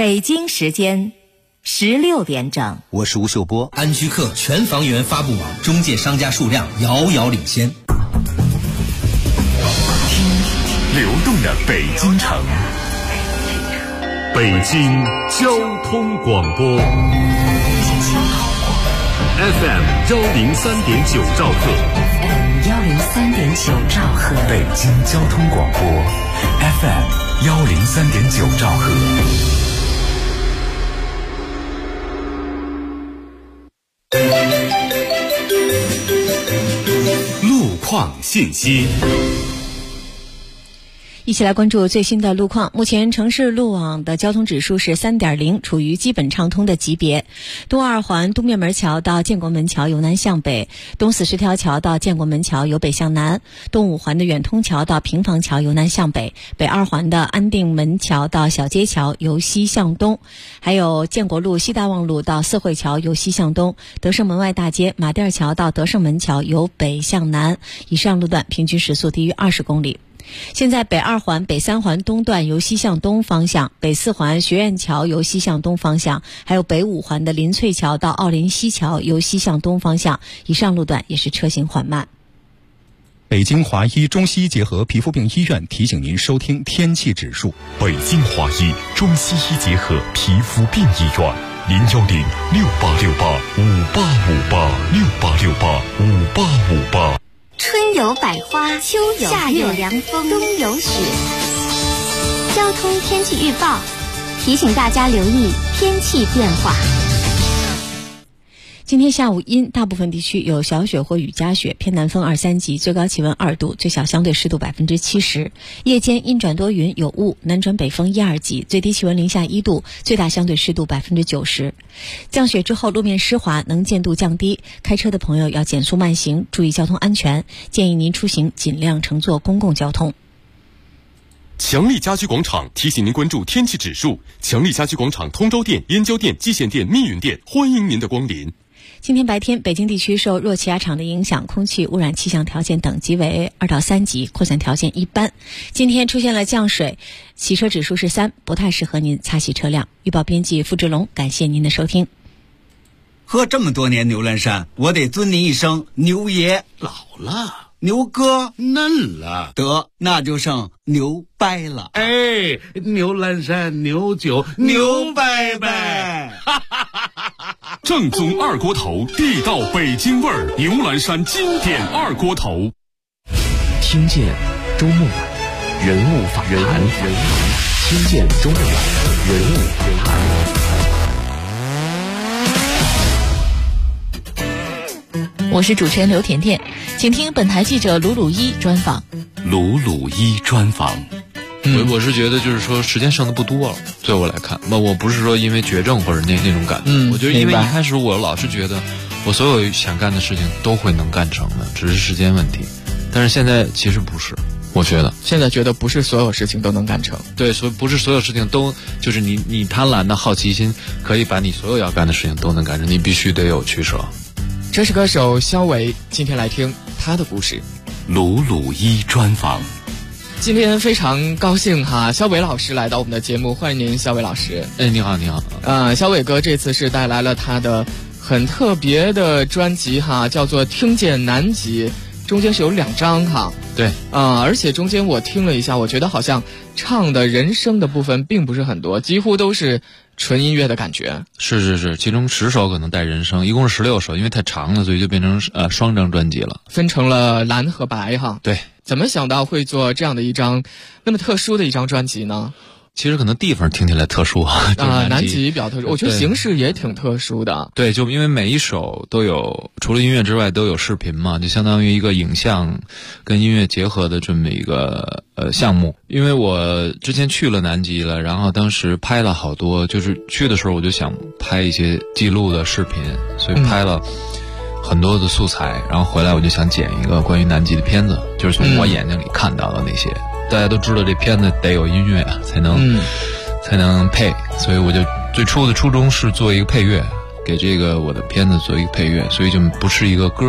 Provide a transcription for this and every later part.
北京时间16点整。 我是吴秀波。 安居客全房源发布网中介商家数量遥遥领先。 听流动的北京城，北京交通广播 FM 103.9兆赫， 103.9兆赫， 北京交通广播 FM 103.9兆赫。路况信息， 一起来关注最新的路况。目前城市路网的交通指数是 3.0， 处于基本畅通的级别。东二环东面门桥到建国门桥由南向北，东40条桥到建国门桥由北向南，东五环的远通桥到平房桥由南向北，北二环的安定门桥到小街桥由西向东，还有建国路西大望路到四惠桥由西向东，德胜门外大街马甸桥到德胜门桥由北向南，以上路段平均时速低于20公里。现在北二环北三环东段由西向东方向，北四环学院桥由西向东方向，还有北五环的林翠桥到奥林西桥由西向东方向，以上路段也是车行缓慢。 北京华医中西医结合皮肤病医院提醒您收听天气指数。 北京华医中西医结合皮肤病医院，0106868586868685858。 春有百花，秋有夏有凉风，冬有雪。交通天气预报提醒大家留意天气变化。 今天下午阴，大部分地区有小雪或雨夹雪，偏南风2、3级，最高气温2度，最小相对湿度70%。夜间阴转多云有雾，南转北风1、2级，最低气温零下1度，最大相对湿度90%。降雪之后路面湿滑，能见度降低，开车的朋友要减速慢行，注意交通安全，建议您出行尽量乘坐公共交通。 强力家居广场提醒您关注天气指数。强力家居广场通州店、燕郊店、蓟县店、密云店欢迎您的光临。 今天白天，北京地区受弱气压场的影响，空气污染气象条件等级为2到3级，扩散条件一般。今天出现了降水，洗车指数是3，不太适合您擦洗车辆。预报编辑付志龙，感谢您的收听。 喝这么多年牛栏山，我得尊您一声牛爷。 老了， 牛哥嫩了， 得那就剩牛掰了。 哎，牛栏山牛酒牛掰掰， 正宗二锅头，地道北京味儿，牛栏山经典二锅头。 听见周末晚人物访谈，听见周末晚人物访谈。我是主持人刘甜甜，请听本台记者鲁鲁一专访。 鲁鲁一专访。 我是觉得就是说时间剩的不多了，对我来看，我不是说因为绝症或者那种感觉，我觉得因为一开始我老是觉得我所有想干的事情都会能干成的，只是时间问题。但是现在其实不是，我觉得现在觉得不是所有事情都能干成。 对，所以不是所有事情都就是你贪婪的好奇心可以把你所有要干的事情都能干成，你必须得有取舍。 这是歌手肖伟，今天来听他的故事。 鲁鲁一专访。 今天非常高兴哈，肖伟老师来到我们的节目，欢迎您，肖伟老师。 哎，你好，你好。 肖伟哥这次是带来了他的很特别的专辑哈，叫做《听见南极》，中间是有2张哈。 对。 而且中间我听了一下，我觉得好像唱的人声的部分并不是很多，几乎都是纯音乐的感觉。 是，其中10首可能带人声，一共是16首，因为太长了，所以就变成双张专辑了， 分成了蓝和白哈。 对。 怎么想到会做这样的一张那么特殊的一张专辑呢？ 其实可能地方听起来特殊啊， 南极比较特殊，我觉得形式也挺特殊的。 对，就因为每一首都有除了音乐之外都有视频嘛，就相当于一个影像跟音乐结合的这么一个项目。因为我之前去了南极了，然后当时拍了好多，就是去的时候我就想拍一些记录的视频，所以拍了很多的素材，然后回来我就想剪一个关于南极的片子，就是从我眼睛里看到的那些。大家都知道这片子得有音乐才能配，所以我就最初的初衷是做一个配乐，给这个我的片子做一个配乐，所以就不是一个歌，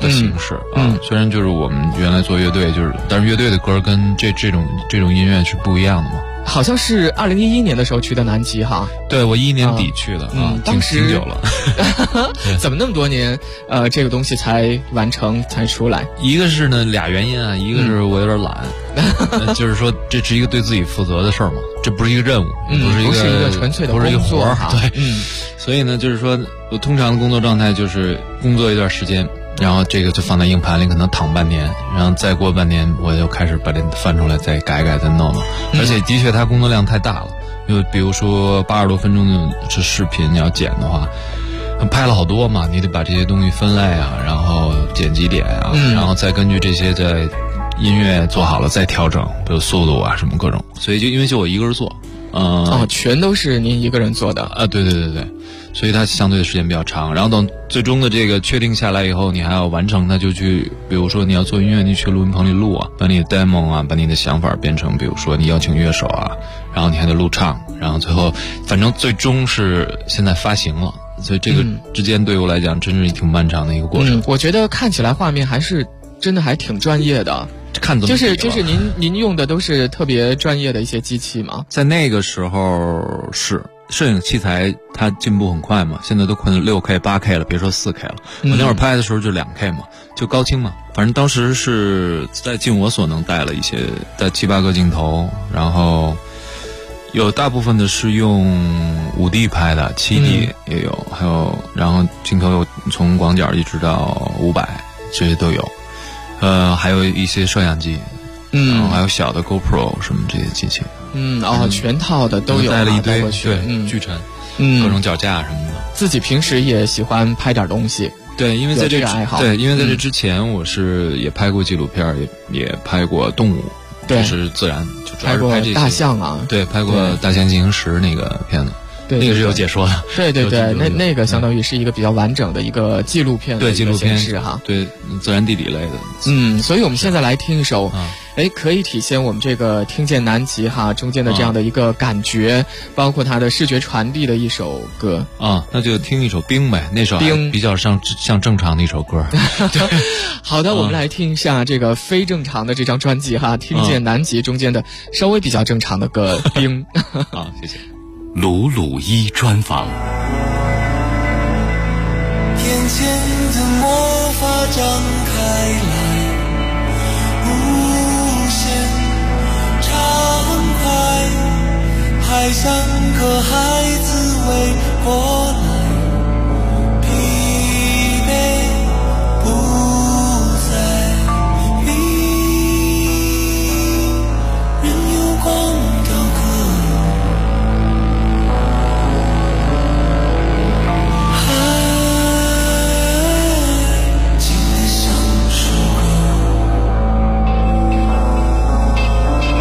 的形式虽然就是我们原来做乐队，但是乐队的歌跟这种音乐是不一样的嘛。 好像是2011年的时候去的南极哈。 对，我11年底去的当时挺久了。 怎么那么多年这个东西才完成才出来？ 一个是呢俩原因啊，一个是我有点懒，就是说这是一个对自己负责的事儿嘛，这不是一个任务，不是一个纯粹的不是一个活儿，对， 所以呢就是说我通常的工作状态就是工作一段时间，然后这个就放在硬盘里，可能躺半年，然后再过半年我就开始把这翻出来再改再弄了。而且的确它工作量太大了，因为比如说80多分钟的视频你要剪的话，拍了好多嘛，你得把这些东西分类啊，然后剪辑点啊，然后再根据这些在音乐做好了再调整，比如速度啊什么各种。所以因为就我一个人做， 全都是您一个人做的啊？对，所以它相对的时间比较长。然后等最终的这个确定下来以后，你还要完成它，就去比如说你要做音乐，你去录音棚里录啊，把你的 demo 啊，把你的想法变成比如说你邀请乐手啊，然后你还得录唱，然后最后反正最终是现在发行了。所以这个之间对我来讲真是挺漫长的一个过程。 我觉得看起来画面还是真的还挺专业的。 看怎么就是您用的都是特别专业的一些机器吗？ 在那个时候是摄影器材它进步很快嘛，现在都快6K 8K 了，别说4K 了。我那会儿拍的时候就2K 嘛，就高清嘛。反正当时是在尽我所能带了一些，带7、8个镜头，然后有大部分的是用5D 拍的，7D 也有，还有然后镜头有从广角一直到500，这些都有。还有一些摄像机，然后还有小的 GoPro 什么这些机器， 全套的都有， 带了一堆，对，巨沉，各种脚架什么的。 自己平时也喜欢拍点东西， 对，因为在这个爱好， 对，因为在这之前我是也拍过纪录片，也拍过动物，就是自然，就主要是拍这些大象啊， 对，拍过《大象进行时》那个片子。那个是有解说的， 对，那个相当于是一个比较完整的一个纪录片的纪录片是哈， 对，自然地理类的。 所以我们现在来听一首，可以体现我们这个听见南极哈中间的这样的一个感觉，包括它的视觉传递的一首歌啊，那就听一首冰呗，那首冰比较像正常的一首歌。 对，好的，我们来听一下这个非正常的这张专辑哈，听见南极中间的稍微比较正常的歌冰。 好，谢谢。 鲁鲁一专访。 眼前的魔法张开来，无限畅快，还像个孩子围过来，疲惫不再迷，任由光雕刻。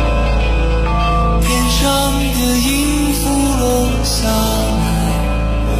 下来，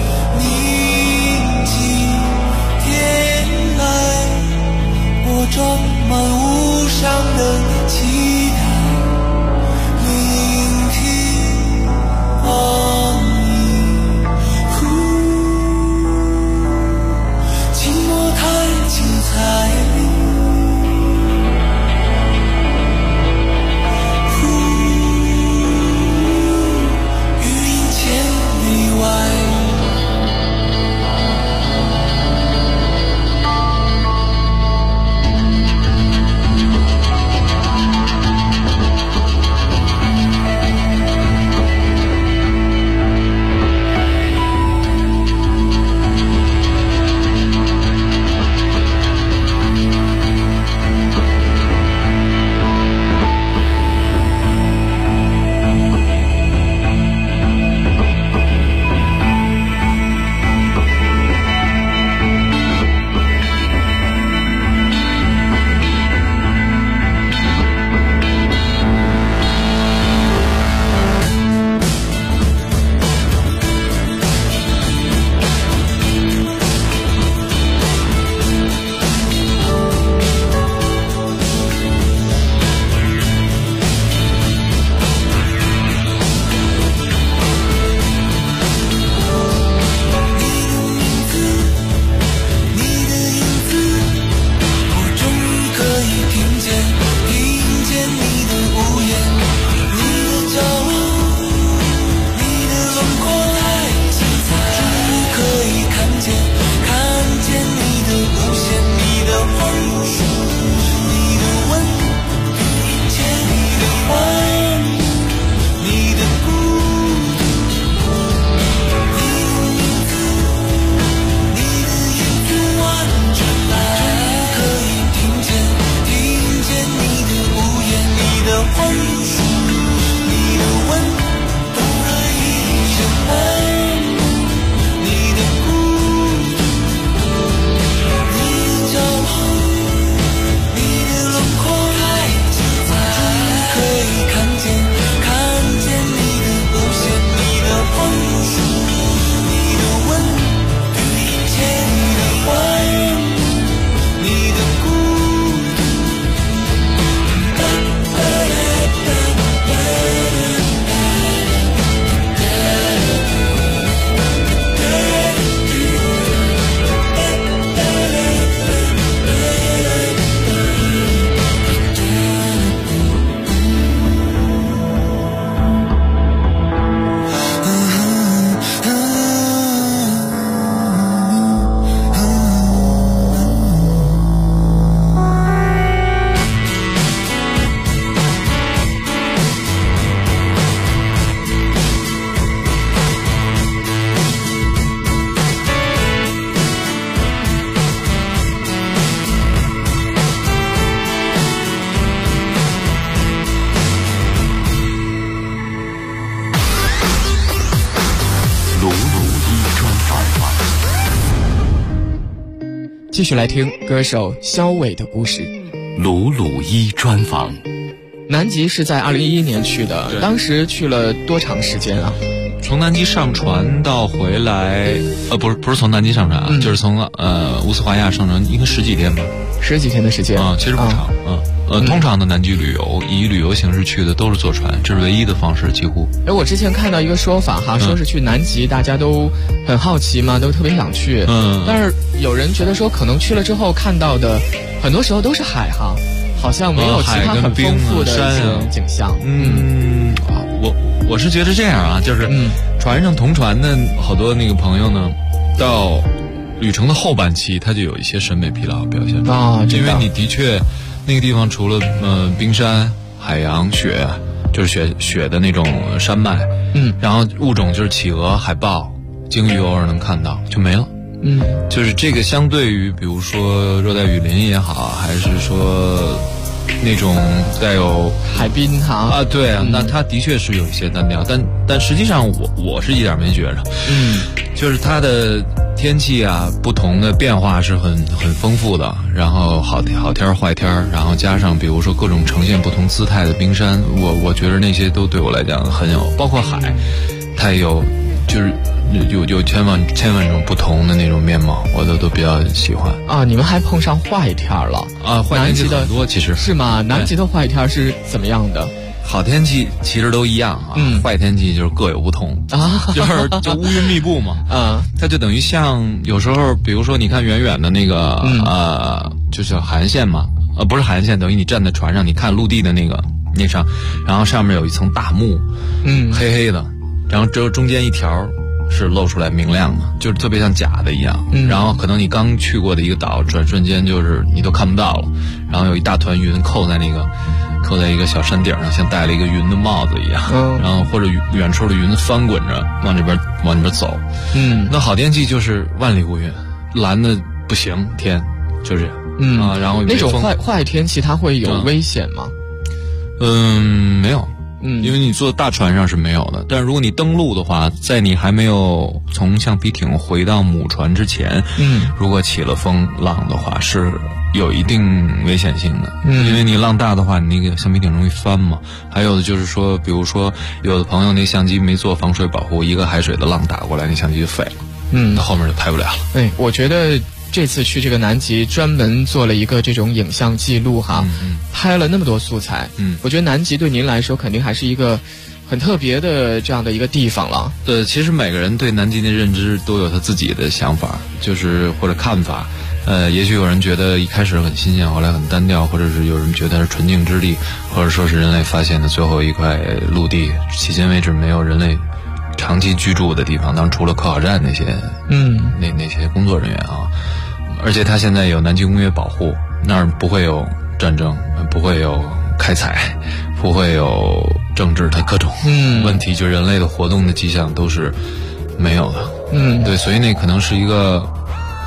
欢喜，你的温度让一生爱慕，你的孤独，你的骄傲，你的轮廓太精彩，可以看见你的表现，你的欢喜，你的温度，一切你的怀慕，你的孤独。 继续来听歌手肖伟的故事。 鲁鲁一专访。 南极是在2011年去的，当时去了多长时间啊？ 从南极上船到回来，不是从南极上船啊，就是从乌斯怀亚上船，应该10几天吧 ，10几天的时间啊，其实不长通常的南极旅游以旅游形式去的都是坐船，这是唯一的方式，几乎。 我之前看到一个说法哈，说是去南极大家都很好奇嘛，都特别想去，但是有人觉得说可能去了之后看到的很多时候都是海哈，好像没有其他很丰富的一些景象。 我是觉得这样啊，就是船上同船的好多那个朋友呢，到旅程的后半期他就有一些审美疲劳表现啊， 因为你的确那个地方除了冰山、海洋、雪，就是雪的那种山脉，然后物种就是企鹅、海豹、鲸鱼，偶尔能看到就没了。就是这个相对于比如说热带雨林也好，还是说那种带有海滨哈对啊，那它的确是有一些单调，但实际上我是一点没觉着，就是它的天气啊，不同的变化是很丰富的，然后好天坏天，然后加上比如说各种呈现不同姿态的冰山，我觉得那些都对我来讲很有，包括海，它有就是有千万种不同的那种面貌，我都比较喜欢啊。你们还碰上坏天了啊？坏天气很多，其实是吗？南极的坏天是怎么样的？ 好天气其实都一样啊，坏天气就是各有不同啊，就乌云密布嘛，它就等于像有时候，比如说你看远远的那个就是海岸线嘛，不是海岸线，等于你站在船上，你看陆地的那上，然后上面有一层大幕，黑黑的，然后只有中间一条是露出来明亮的，就是特别像假的一样，然后可能你刚去过的一个岛，转瞬间就是你都看不到了，然后有一大团云扣在一个小山顶上，像戴了一个云的帽子一样，然后或者远处的云翻滚着往这边走，那好天气就是万里无云，蓝的不行天，就是然后那种坏天气它会有危险吗？ 没有。因为你坐大船上是没有的，但是如果你登陆的话，在你还没有从橡皮艇回到母船之前，如果起了风浪的话，是有一定危险性的，因为你浪大的话，你那个橡皮艇容易翻嘛。还有的就是说，比如说有的朋友那相机没做防水保护，一个海水的浪打过来，那相机就废了，那后面就拍不了了。 我觉得这次去这个南极专门做了一个这种影像记录哈，拍了那么多素材，我觉得南极对您来说肯定还是一个很特别的这样的一个地方了。 其实每个人对南极的认知都有他自己的想法，就是或者看法。也许有人觉得一开始很新鲜，后来很单调，或者是有人觉得是纯净之地，或者说是人类发现的最后一块陆地，迄今为止没有人类长期居住的地方，当然除了科考站那些那些工作人员啊，而且它现在有南极公约保护，那儿不会有战争，不会有开采，不会有政治的各种问题，就人类的活动的迹象都是没有的。对，所以那可能是一个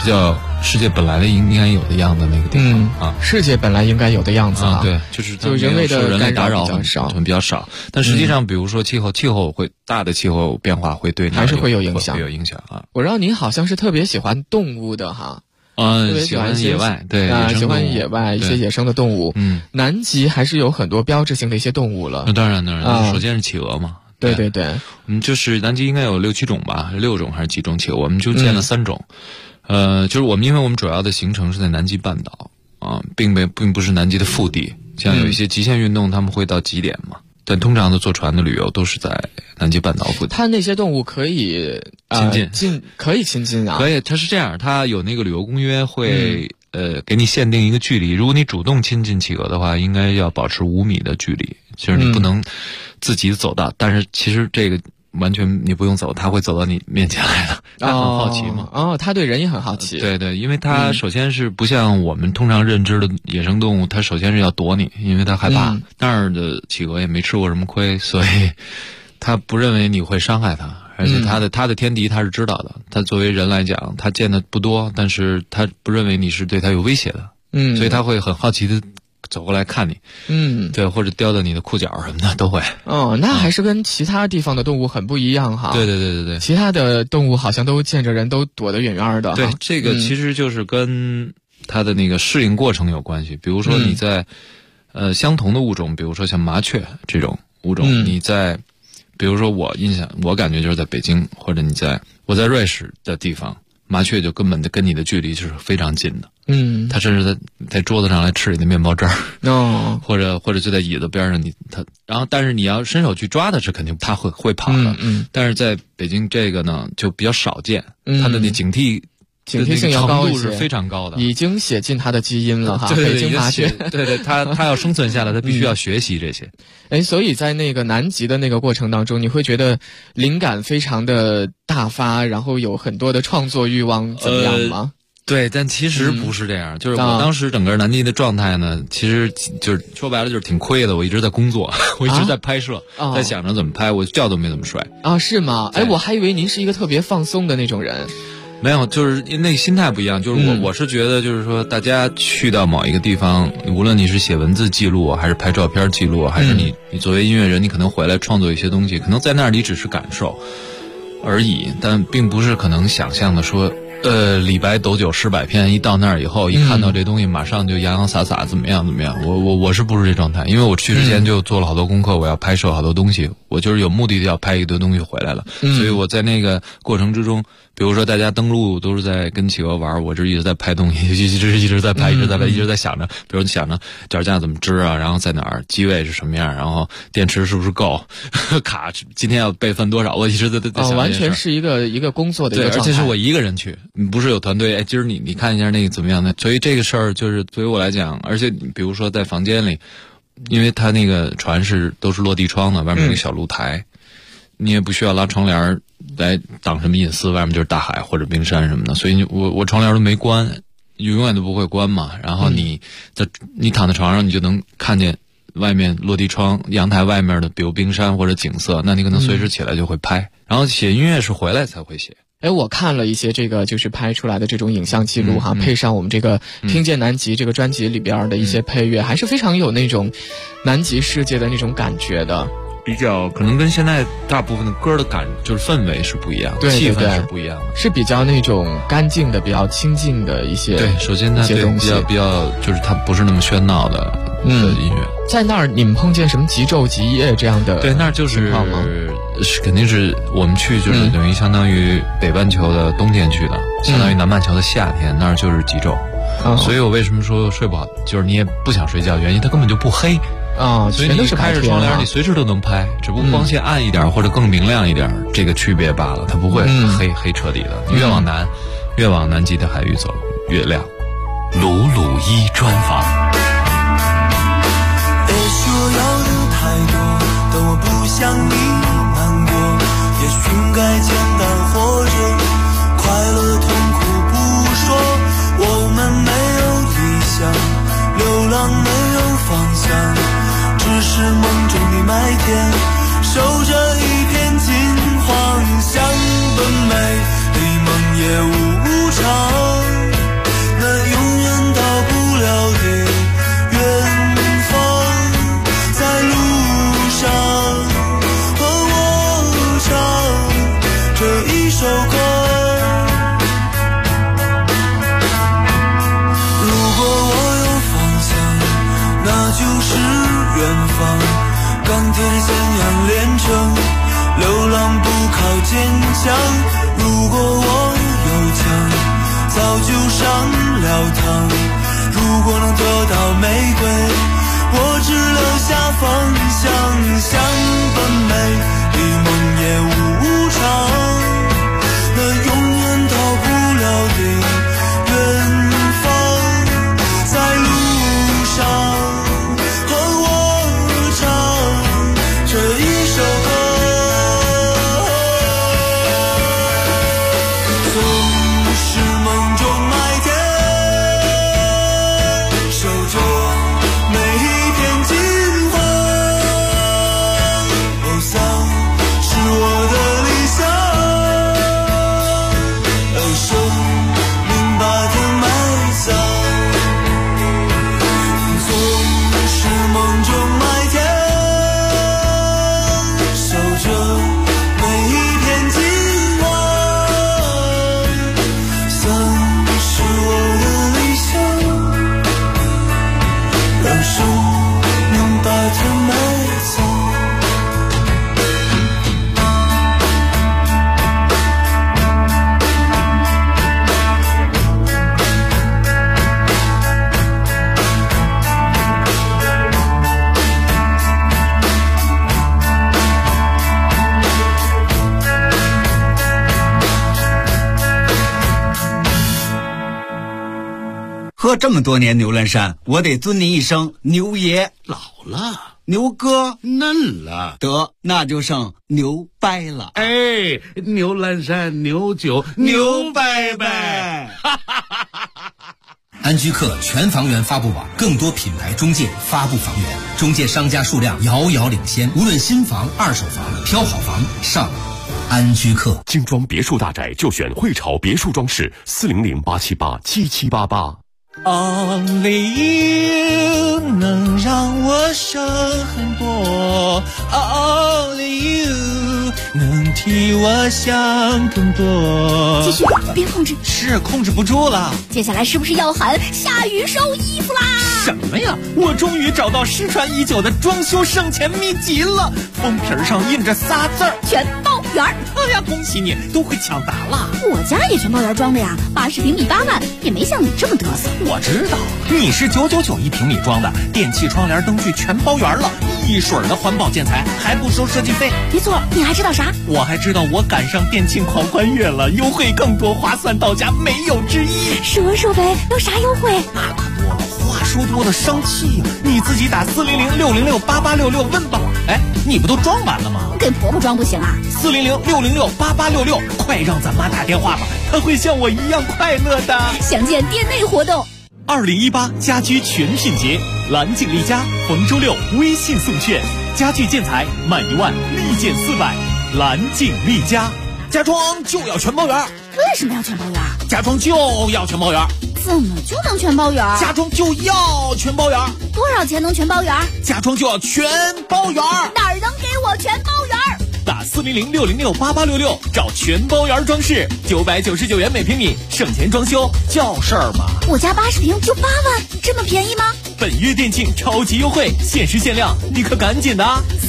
比较世界本来的应该有的样子那个地方啊， 世界本来应该有的样子啊，对，就是人为的打扰比较少，但实际上，比如说气候会大的气候变化会对还是会有影响， 会有影响啊。 我知道您好像是特别喜欢动物的哈。特别喜欢野外，对喜欢野外一些野生的动物。南极还是有很多标志性的一些动物了。 那当然，首先是企鹅嘛。 对， 就是南极应该有6-7种吧，6种还是几种企鹅？我们就见了3种。就是因为我们主要的行程是在南极半岛啊，并不是南极的腹地。像有一些极限运动，他们会到极点嘛。但通常的坐船的旅游都是在南极半岛附近。 它那些动物可以可以亲近啊？ 可以，它是这样，它有那个旅游公约会给你限定一个距离，如果你主动亲近企鹅的话，应该要保持5米的距离，就是你不能自己走到。但是其实这个完全你不用走，它会走到你面前来的。它很好奇嘛。 它对人也很好奇。 对，因为它首先是不像我们通常认知的野生动物，它首先是要躲你，因为它害怕。那儿的企鹅也没吃过什么亏，所以它不认为你会伤害它。而且它的天敌它是知道的，它作为人来讲，它见的不多，但是它不认为你是对它有威胁的。所以它会很好奇的走过来看你，对，或者叼到你的裤脚什么的都会。 那还是跟其他地方的动物很不一样哈。 对， 其他的动物好像都见着人都躲得远远的。 对，这个其实就是跟它的那个适应过程有关系。比如说你在相同的物种，比如说像麻雀这种物种，你在比如说我感觉就是在北京，或者我在瑞士的地方，麻雀就根本跟你的距离就是非常近的。它甚至在桌子上来吃你的面包渣儿，或者就在椅子边上然后但是你要伸手去抓它是肯定它会跑的。但是在北京这个呢就比较少见，它的那警惕性要高一些， 是非常高的， 已经写进它的基因了哈。 对， 北京麻雀， 对，它要生存下来，它必须要学习这些。 所以在那个南极的那个过程当中，你会觉得灵感非常的大发，然后有很多的创作欲望，怎么样吗？ 对，但其实不是这样。就是我当时整个南极的状态呢，其实就是说白了就是挺亏的。我一直在工作，我一直在拍摄，在想着怎么拍，我觉都没怎么睡啊？是吗？我还以为您是一个特别放松的那种人。 没有，就是那个心态不一样。就是我是觉得，就是说，大家去到某一个地方，无论你是写文字记录，还是拍照片记录，还是你作为音乐人，你可能回来创作一些东西，可能在那儿你只是感受而已，但并不是可能想象的说，李白斗酒诗百篇，一到那儿以后，一看到这东西，马上就洋洋洒洒怎么样。我是不是这状态？因为我去之前就做了好多功课，我要拍摄好多东西，我就是有目的的要拍一堆东西回来了。所以我在那个过程之中，比如说大家登陆都是在跟企鹅玩，我这一直在拍东西，一直在拍，一直在想着，比如想着脚架怎么支啊，然后在哪儿，机位是什么样，然后电池是不是够，卡今天要备份多少，我一直在想。 完全是一个工作的一个状态。 对，而且是我一个人去，不是有团队。今儿你看一下那个怎么样的？所以这个事儿就是对于我来讲，而且比如说在房间里，因为它那个船都是落地窗的，外面有个小露台。你也不需要拉窗帘来挡什么隐私，外面就是大海或者冰山什么的，所以我窗帘都没关，永远都不会关嘛。然后你躺在床上，你就能看见外面落地窗阳台外面的比如冰山或者景色，那你可能随时起来就会拍。然后写音乐是回来才会写。 我看了一些这个就是拍出来的这种影像记录哈，配上我们这个听见南极这个专辑里边的一些配乐，还是非常有那种南极世界的那种感觉的。 比较可能跟现在大部分的歌的就是氛围是不一样的，气氛是不一样的， 是比较那种干净的、比较清静的一些。 对，首先它比较就是它不是那么喧闹的音乐。 在那儿你们碰见什么极昼极夜这样的？ 对，那儿就是肯定是我们去就是等于相当于北半球的冬天去的，相当于南半球的夏天，那儿就是极昼。所以我为什么说睡不好，就是你也不想睡觉，原因它根本就不黑。所以你开着窗帘，你随时都能拍，只不过光线暗一点或者更明亮一点，这个区别罢了，它不会黑彻底的。你越往南极的海域走，越亮。 鲁鲁一专访。 别说要的太多，但我不想你难过。也许该简单活着，快乐痛苦不说。我们没有理想，流浪没有方向。只是梦中的麦田，守着一片金黄，像本美，离梦也无常。 钢铁的咸阳炼成，流浪不靠坚强。如果我有枪，早就上了膛。如果能得到玫瑰，我只留下方向。想本美，比梦也无常，那永远到不了的远方。在路上和我唱这一首歌，总是梦中麦田，守着每一片金黄。偶像是我的理想，而生命把它埋葬。总是梦中麦田，守着每一片金黄。像是我的理想，让生命把它埋葬。 喝这么多年牛栏山，我得尊您一声牛爷。 老了， 牛哥嫩了， 得那就剩牛掰了。 哎，牛栏山牛酒牛掰掰。 安居客全房源发布网，更多品牌中介发布房源，中介商家数量遥遥领先。无论新房、二手房，挑好房上安居客。 精装别墅大宅就选汇潮别墅装饰，400-878-7788。 Only you 能让我省很多 ，Only you 能替我想更多。 继续，别控制， 是控制不住了。 接下来是不是要喊下雨收衣服啦？ 什么呀？我终于找到失传已久的装修省钱秘籍了，封皮上印着仨字儿： 全包圆。 哎呀，恭喜你，都会抢答了。 我家也全包圆装的呀，80平米8万，也没像你这么嘚瑟。 我知道，你是999一平米装的，电器、窗帘、灯具全包圆了，一水儿的环保建材，还不收设计费。 没错，你还知道啥？ 我还知道我赶上电庆狂欢月了，优惠更多，划算到家，没有之一。 说说呗，有啥优惠？ 那可多了，话说多了生气呀！你自己打400-606-8866问吧。哎，你不都装完了吗？ 给婆婆装不行啊 ？400-606-8866，快让咱妈打电话吧，她会像我一样快乐的。 详见店内活动。 2018家居全品节，蓝景丽家逢周六微信送券，家具建材满1万立减400，蓝景丽家。家装就要全包圆。 为什么要全包圆？ 家装就要全包圆。 怎么就能全包圆？ 家装就要全包圆。 多少钱能全包圆？ 家装就要全包圆。 哪儿能给我全包圆？ 打400-606-8866找全包圆装饰，999元每平米，省钱装修叫事儿吗？ 我家80平就8万，这么便宜吗？ 本月店庆超级优惠，限时限量，你可赶紧的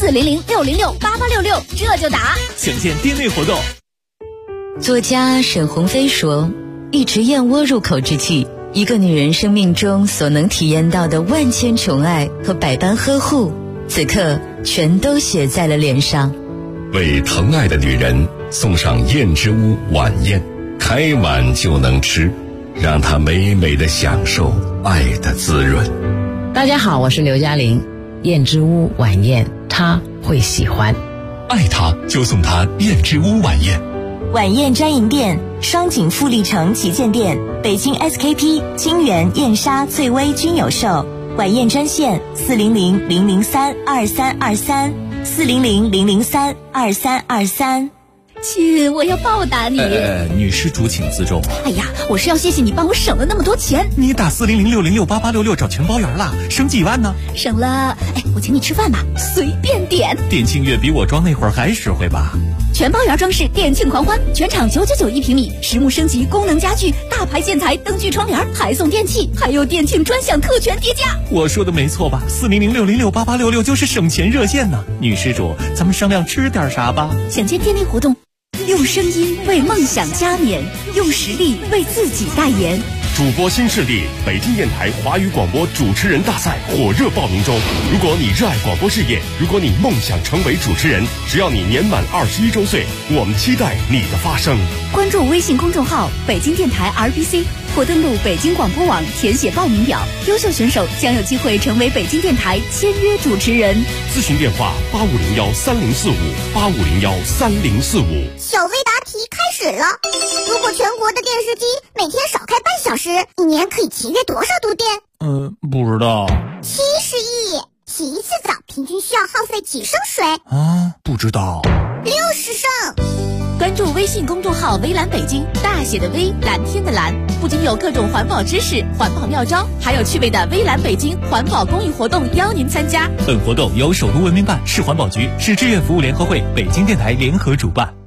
！400-606-8866，这就打。详见店内活动。 作家沈鸿飞说，一直燕窝入口之际，一个女人生命中所能体验到的万千宠爱和百般呵护，此刻全都写在了脸上。 为疼爱的女人送上燕之屋晚宴，开碗就能吃，让她美美的享受爱的滋润。 大家好，我是刘嘉玲。燕之屋晚宴，她会喜欢。 爱她就送她燕之屋晚宴。 晚宴专营店：双井富力城旗舰店、北京 SKP、金源、燕莎、翠微均有售。晚宴专线400-003-2323，400-003-2323。 亲，我要报答你。 女施主请自重。 哎呀，我是要谢谢你帮我省了那么多钱。 你打400-606-8866找全包圆了，省几万呢？ 省了，哎，我请你吃饭吧，随便点。 店庆月比我装那会儿还实惠吧？ 全包圆装饰，店庆狂欢，全场999一平米，实木升级，功能家具，大牌建材，灯具窗帘，还送电器，还有店庆专享特权叠加。 我说的没错吧？4006068866就是省钱热线呢。女施主，咱们商量吃点啥吧？ 抢先天天活动，用声音为梦想加冕，用实力为自己代言。 主播新势力北京电台华语广播主持人大赛火热报名中。如果你热爱广播事业，如果你梦想成为主持人，只要你年满21周岁，我们期待你的发声。 关注微信公众号北京电台 RBC 或登录北京广播网填写报名表，优秀选手将有机会成为北京电台签约主持人。 咨询电话8501304585013045。 小微答题开始了。如果全国的电视机每天少开半小时，一年可以节约多少度电？ 不知道。 70亿。洗一次澡平均需要耗费几升水？ 不知道。 60升。 关注微信公众号微蓝北京，大写的微，蓝天的蓝，不仅有各种环保知识、环保妙招，还有趣味的微蓝北京环保公益活动邀您参加。 本活动由首都文明办、市环保局、市志愿服务联合会、北京电台联合主办。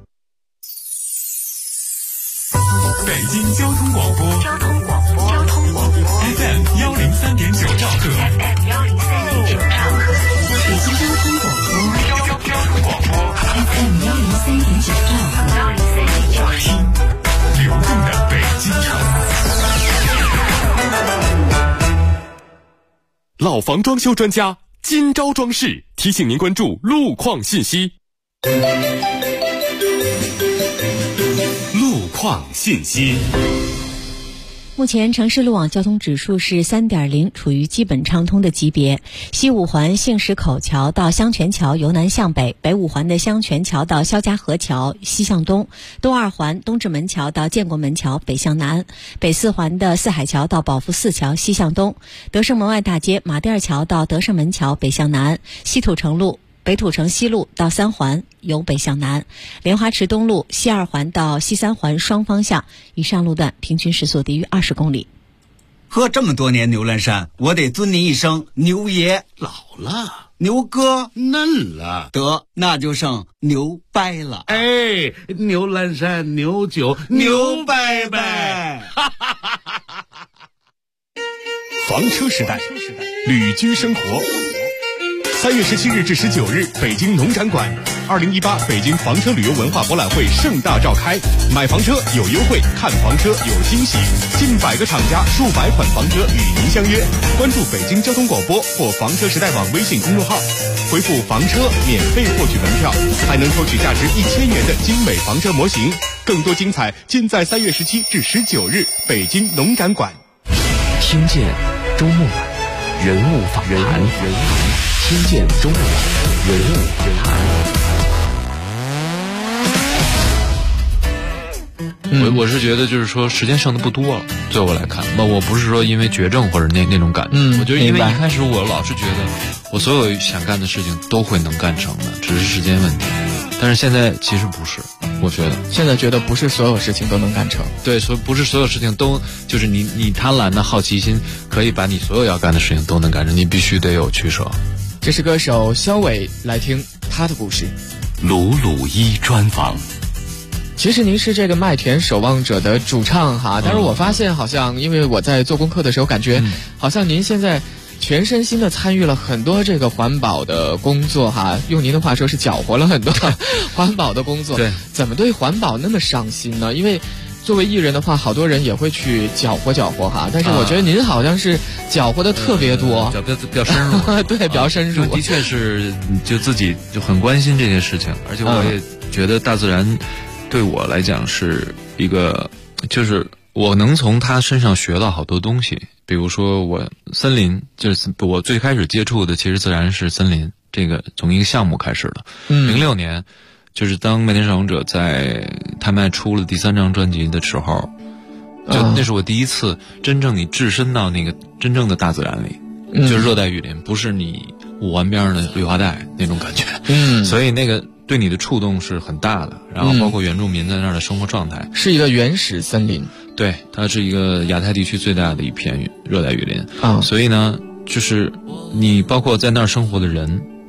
北京交通广播FM 103.9兆赫， 北京交通广播 FM 103.9兆赫， 听流动的北京城。 老房装修专家金招装饰提醒您关注路况信息。路况信息。 目前城市路网交通指数是 3.0， 处于基本畅通的级别。西五环杏石口桥到香泉桥由南向北，北五环的香泉桥到肖家河桥西向东，东二环东直门桥到建国门桥北向南，北四环的四海桥到宝福寺桥西向东，德胜门外大街马甸桥到德胜门桥北向南，西土城路北土城西路到三环由北向南，莲花池东路西二环到西三环双方向以上路段平均时速低于20公里。 喝这么多年牛栏山，我得尊您一声牛爷。 老了， 牛哥嫩了， 得那就剩牛掰了。 哎，牛栏山牛酒牛掰掰。 房车时代，旅居生活。3月17日至19日，北京农展馆，2018北京房车旅游文化博览会盛大召开。买房车有优惠，看房车有惊喜，近100个厂家，数百款房车与您相约。关注北京交通广播或房车时代网微信公众号，回复房车免费获取门票，还能抽取价值1000元的精美房车模型。更多精彩尽在3月17至19日北京农展馆。 听见周末晚人物访谈，听见周末晚人物访谈。我是觉得就是说时间剩的不多了，对我来看，我不是说因为绝症或者那种感觉，我觉得因为一开始我老是觉得我所有想干的事情都会能干成的，只是时间问题。但是现在其实不是，我觉得现在觉得不是所有事情都能干成。 对，所以不是所有事情都就是你贪婪的好奇心可以把你所有要干的事情都能干成，你必须得有取舍。 这是歌手肖伟，来听他的故事。 鲁鲁一专访。 其实您是这个麦田守望者的主唱哈，但是我发现好像因为我在做功课的时候感觉好像您现在全身心的参与了很多这个环保的工作哈，用您的话说是搅和了很多环保的工作。 对， 怎么对环保那么上心呢？因为作为艺人的话，好多人也会去搅和哈，但是我觉得您好像是搅和的特别多， 比较深入。 对，比较深入。 的确是就自己就很关心这件事情，而且我也觉得大自然对我来讲是一个，就是我能从他身上学到好多东西。比如说我森林，就是我最开始接触的其实自然是森林，这个从一个项目开始的。06年就是当麦田守望者在泰麦出了第3张专辑的时候，就那是我第一次真正你置身到那个真正的大自然里，就是热带雨林，不是你5环边上的绿化带那种感觉。所以那个对你的触动是很大的，然后包括原住民在那儿的生活状态， 是一个原始森林。 对，它是一个亚太地区最大的一片热带雨林。所以呢，就是你包括在那儿生活的人，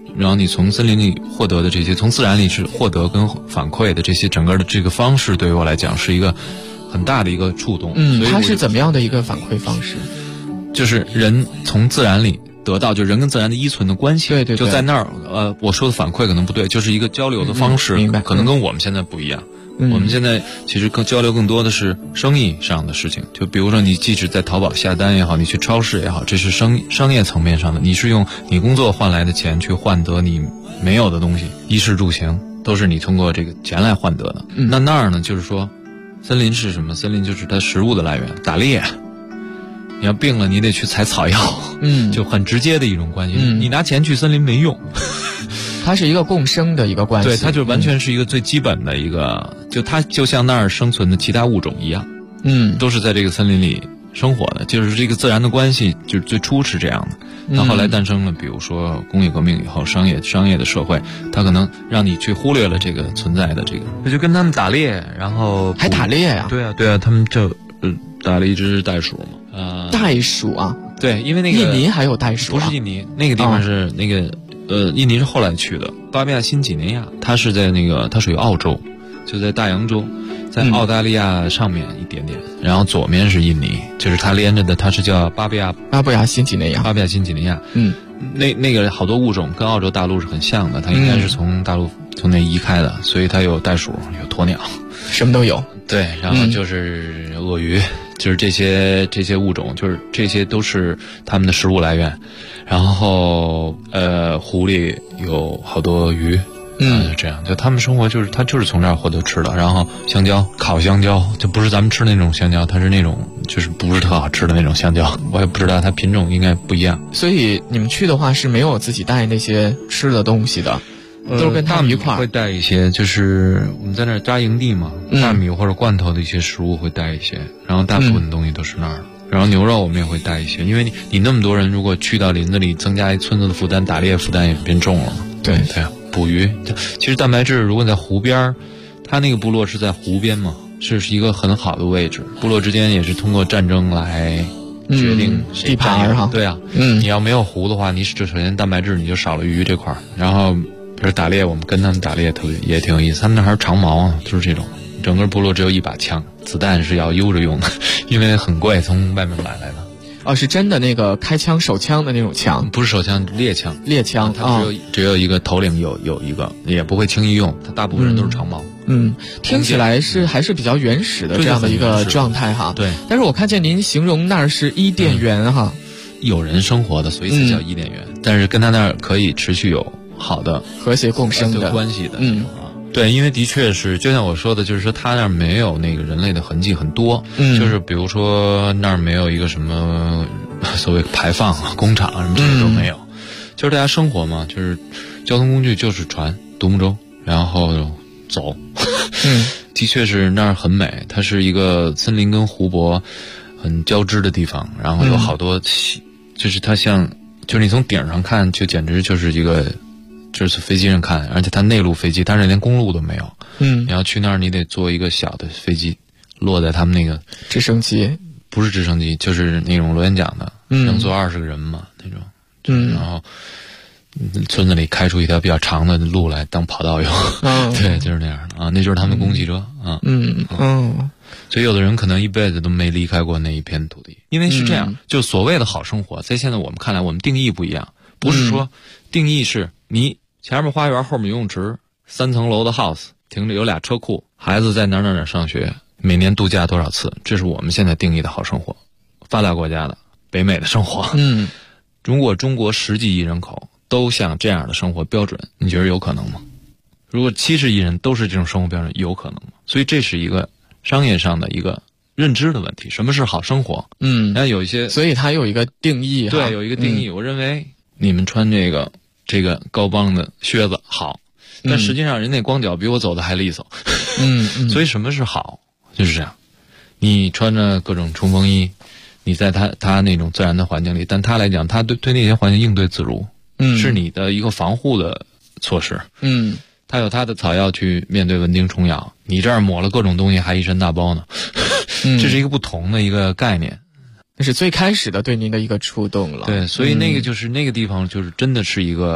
然后你从森林里获得的这些，从自然里是获得跟反馈的这些整个的这个方式，对于我来讲是一个很大的一个触动。所以它是怎么样的一个反馈方式？ 就是人从自然里得到，就人跟自然的依存的关系。 对， 就在那儿，我说的反馈可能不对，就是一个交流的方式， 明白？ 可能跟我们现在不一样。我们现在其实交流更多的是生意上的事情，就比如说你即使在淘宝下单也好，你去超市也好，这是商业层面上的，你是用你工作换来的钱去换得你没有的东西，衣食住行都是你通过这个钱来换得的。那儿呢，就是说森林是什么？森林就是它食物的来源，打猎。你要病了，你得去采草药，就很直接的一种关系。你拿钱去森林没用， 它是一个共生的一个关系。 对，它就完全是一个最基本的一个，就它就像那儿生存的其他物种一样，都是在这个森林里生活的，就是这个自然的关系，就是最初是这样的。那后来诞生了，比如说工业革命以后，商业的社会，它可能让你去忽略了这个存在的这个，那就跟他们打猎，然后还打猎呀？ 对啊，他们就打了一只袋鼠嘛。 袋鼠啊， 对，因为那个印尼还有袋鼠， 不是印尼，那个地方是那个印尼是后来去的。巴布亚新几内亚，它是在那个它属于澳洲，就在大洋洲，在澳大利亚上面一点点，然后左面是印尼，就是它连着的，它是叫巴布亚新几内亚。那个好多物种跟澳洲大陆是很像的，它应该是从大陆从那移开的，所以它有袋鼠，有鸵鸟， 什么都有。 对，然后就是鳄鱼。就是这些物种，就是这些都是它们的食物来源。然后湖里有好多鱼，这样就他们生活它就是从这儿获得吃的。然后香蕉，烤香蕉，就不是咱们吃的那种香蕉，它是那种就是不是特好吃的那种香蕉，我也不知道它品种应该不一样。 所以你们去的话是没有自己带那些吃的东西的。都是跟他们一块儿会带一些，就是我们在那儿扎营地嘛，大米或者罐头的一些食物会带一些，然后大部分的东西都是那儿的。然后牛肉我们也会带一些，因为你那么多人，如果去到林子里，增加一村子的负担，打猎负担也变重了嘛。 对， 捕鱼，其实蛋白质如果在湖边，它那个部落是在湖边嘛，是一个很好的位置。部落之间也是通过战争来决定地盘哈。 对啊，你要没有湖的话，你首先蛋白质你就少了鱼这块儿，然后。比如打猎，我们跟他们打猎也挺有意思。他们那还是长矛啊，就是这种。整个部落只有一把枪，子弹是要悠着用的，因为很贵，从外面买来的。 哦，是真的那个开枪手枪的那种枪？ 不是手枪，猎枪。它只有一个头领有一个，也不会轻易用。它大部分人都是长矛。 听起来还是比较原始的这样的一个状态哈。 对。 但是我看见您形容那儿是伊甸园哈， 有人生活的，所以才叫伊甸园。但是跟他那儿可以持续有好的和谐共生的关系的对，因为的确是就像我说的，就是说他那儿没有那个人类的痕迹很多，就是比如说那儿没有一个什么所谓排放工厂什么这些都没有，就是大家生活嘛，就是交通工具就是船独木舟，然后走的确是那儿很美，它是一个森林跟湖泊很交织的地方，然后有好多就是它像就是你从顶上看就简直就是一个就是飞机上看，而且它内陆飞机，但是连公路都没有。你要去那儿，你得坐一个小的飞机，落在他们那个直升机， 不是直升机，就是那种螺旋桨的，能坐20个人嘛那种。然后村子里开出一条比较长的路来当跑道用。对，就是那样的啊，那就是他们的供给车啊。所以有的人可能一辈子都没离开过那一片土地，因为是这样，就所谓的好生活，在现在我们看来，我们定义不一样，不是说定义是你前面花园，后面游泳池，3层楼的 house， 停着有2车库，孩子在哪儿上学，每年度假多少次，这是我们现在定义的好生活。发达国家的北美的生活，如果中国10几亿人口都像这样的生活标准，你觉得有可能吗？如果70亿人都是这种生活标准，有可能吗？所以这是一个商业上的一个认知的问题。什么是好生活？那有一些， 所以它有一个定义。 对，有一个定义。我认为你们穿这个高帮的靴子好，但实际上人那光脚比我走的还利索。所以什么是好？就是这样，你穿着各种冲锋衣，你在他那种自然的环境里，但他来讲，他对那些环境应对自如，是你的一个防护的措施。他有他的草药去面对蚊叮虫咬，你这儿抹了各种东西还一身大包呢。这是一个不同的一个概念。 那是最开始的对您的一个触动了。 对，所以那个就是那个地方就是真的是一个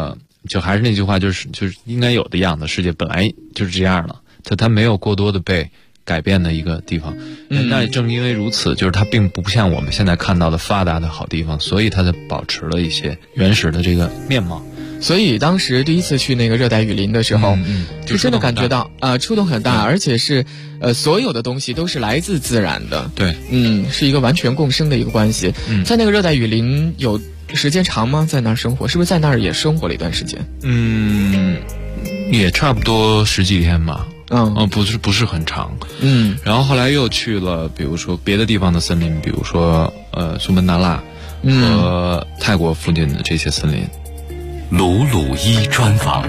就还是那句话，就是应该有的样子，世界本来就是这样了，它没有过多的被改变的一个地方。那也正因为如此，就是它并不像我们现在看到的发达的好地方，所以它才保持了一些原始的这个面貌。 所以当时第一次去那个热带雨林的时候，就真的感觉到触动很大，而且是所有的东西都是来自自然的。 对， 是一个完全共生的一个关系。在那个热带雨林有时间长吗？在那儿生活，是不是在那儿也生活了一段时间？ 也差不多10几天吧。不是很长。然后后来又去了，比如说别的地方的森林，比如说苏门答腊和泰国附近的这些森林。 鲁鲁伊专访。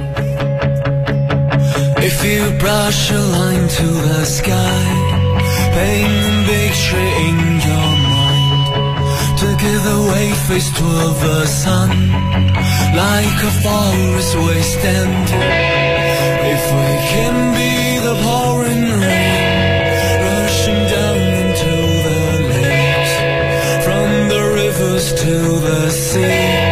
If you brush a line to the sky, paint a picture in your mind, together we face toward the sun, like a forest wasteland. If we can be the pouring rain, rushing down into the lakes, from the rivers to the sea.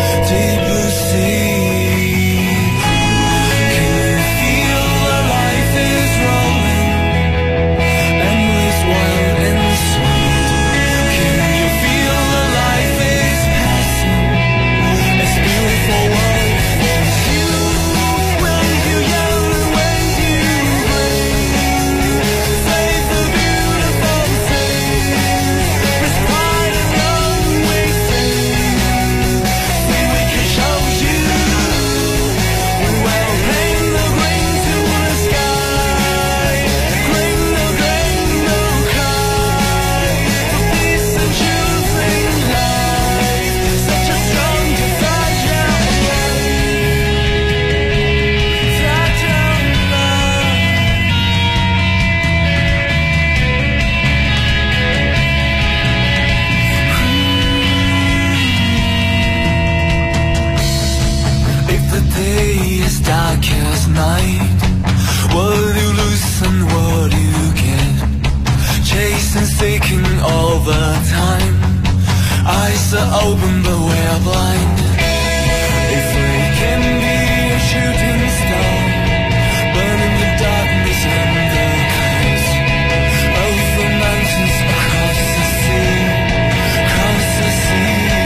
Open but we're blind. If we can be a shooting star, burning the darkness and the clouds, over the mountains, across the sea, across the sea.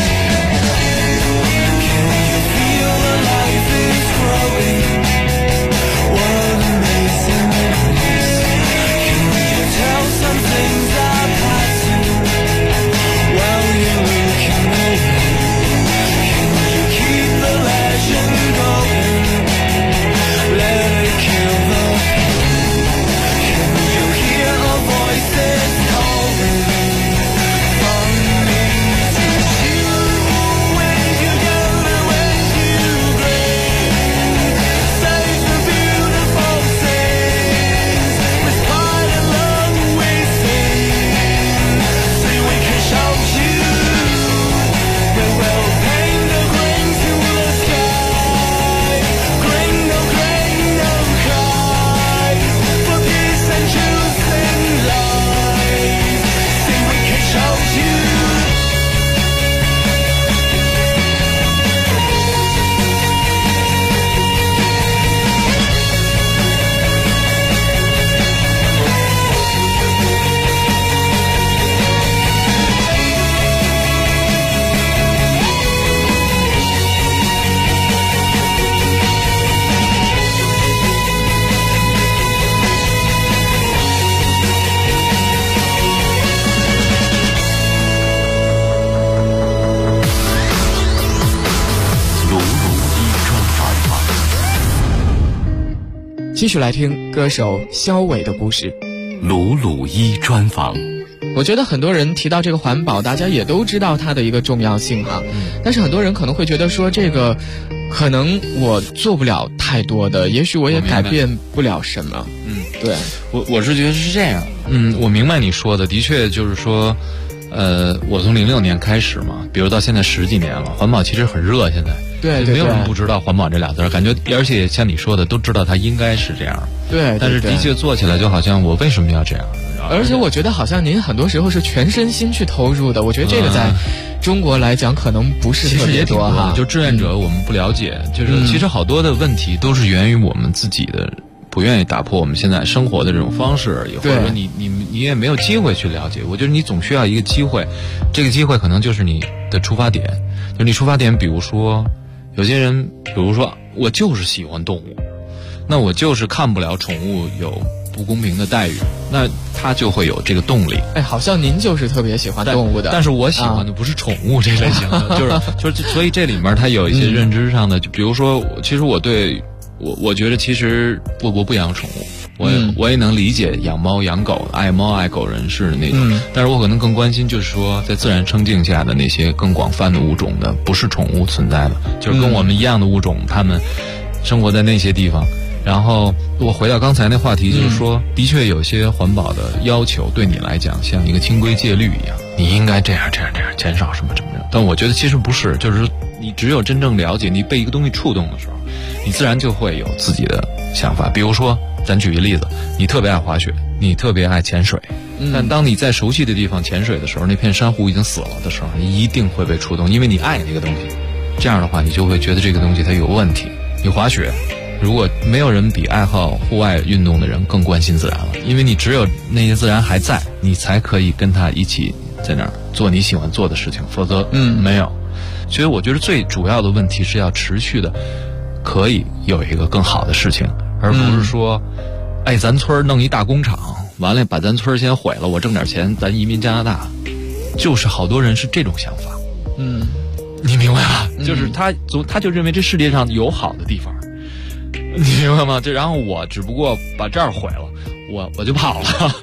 Can you feel the life is growing? What amazing memories. Can you tell some things are passing while you继续来听歌手肖伟的故事。 鲁鲁伊专访。 我觉得很多人提到这个环保，大家也都知道它的一个重要性哈。但是很多人可能会觉得说，这个可能我做不了太多的，也许我也改变不了什么。对， 我是觉得是这样。我明白你说的，的确就是说，我从06年开始嘛，比如到现在10几年了，环保其实很热，现在。 对， 没有人不知道环保这俩字，感觉而且像你说的，都知道它应该是这样。 对， 但是的确做起来就好像我为什么要这样？ 而且我觉得好像您很多时候是全身心去投入的，我觉得这个在中国来讲可能不是特别多哈。 就志愿者我们不了解，就是其实好多的问题都是源于我们自己的不愿意打破我们现在生活的这种方式而已，或者说你也没有机会去了解。我觉得你总需要一个机会，这个机会可能就是你的出发点，就是你出发点，比如说有些人，比如说我就是喜欢动物，那我就是看不了宠物有不公平的待遇，那他就会有这个动力。 哎，好像您就是特别喜欢动物的， 但是我喜欢的不是宠物这类型的，就是所以这里面它有一些认知上的，就比如说，其实我觉得其实我不养宠物，我也能理解养猫养狗爱猫爱狗人士的那种，但是我可能更关心就是说在自然生境下的那些更广泛的物种的，不是宠物存在的，就是跟我们一样的物种，它们生活在那些地方。然后我回到刚才那话题，就是说的确有些环保的要求对你来讲像一个清规戒律一样，你应该这样减少什么。但我觉得其实不是，就是你只有真正了解，你被一个东西触动的时候，你自然就会有自己的想法。比如说咱举一个例子，你特别爱滑雪，你特别爱潜水，但当你在熟悉的地方潜水的时候，那片珊瑚已经死了的时候，你一定会被触动，因为你爱那个东西。这样的话你就会觉得这个东西它有问题。你滑雪，如果没有人比爱好户外运动的人更关心自然了，因为你只有那些自然还在，你才可以跟他一起在那儿做你喜欢做的事情，否则没有。所以我觉得最主要的问题是要持续的可以有一个更好的事情，而不是说哎咱村弄一大工厂，完了把咱村先毁了，我挣点钱咱移民加拿大。就是好多人是这种想法，你明白吧？就是他就认为这世界上有好的地方，你明白吗？然后我只不过把这儿毁了，我就跑了。